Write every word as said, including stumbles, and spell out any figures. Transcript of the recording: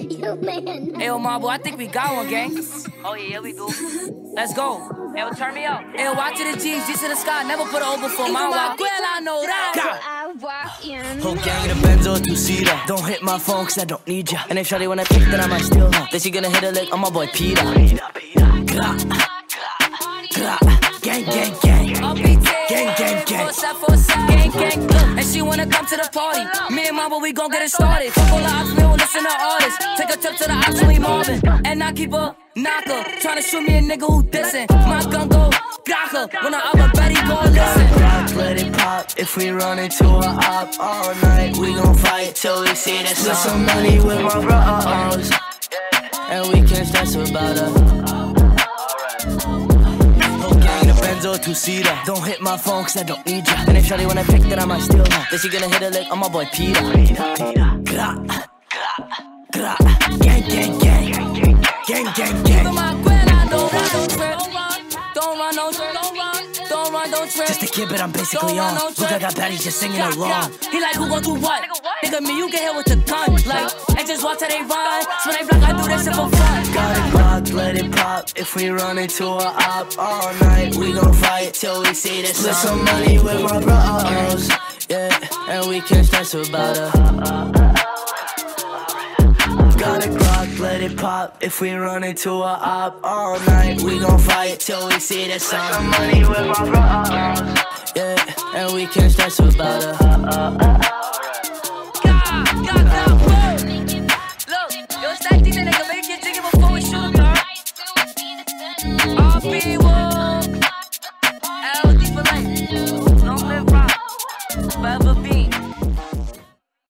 You man. Hey, yo, Marble, I think we got one, gang. Oh yeah, yeah we do. Let's go. Yo, turn me up. Hey, yo, watch to the G's, G to the sky. Never put it over for my wife. Well, I know that. I walk in. Whole gang in the Benz or two-seater. Don't hit my phone cause I don't need ya. And if shawty wanna pick, then I might steal her. Then she gonna hit a lick on my boy Peter. Gra, gra, gang, gang, gang. Gang, gang, gang. Gang, gang, look, and she wanna come to the party. Me and Mama, we gon' get it started. Fuck all the ops, we don't listen to artists. Take a trip to the ops, we Marvin. And I keep a knocker. Tryna shoot me a nigga who dissin'. My gun go gawker. When I up a Betty, go listen. Rock, let it pop. If we run into a op all night, we gon' fight till we see the sun. Split some money with my bros, and we can't stress about her. Benz or two-seater. Don't hit my phone cause I don't need ya. And if shawty wanna pick, then I might steal her. Then she gonna hit a lick on my boy Peter. Gra, gra, gang, gang, gang. Gang, gang, gang. Even my grand, I don't run, don't trip. Don't run, don't trip. Don't run, don't run, don't trip. Just a kid, but I'm basically on. Look, I got baddies just singing along. He like, who gon' do what? Nigga, me, you get hit with the gun. Like, and just watch how they run. So when they block, I do this shit for fun. Got it blocked, let it pop. If we run into a op all night, we gon' fight till we see the sun. Split some money with my bros, yeah, and we can't stress about her. Got it blocked, let it pop. If we run into a op all night, we gon' fight till we see the sun. Split some money with my bros, yeah, and we can't stress about her.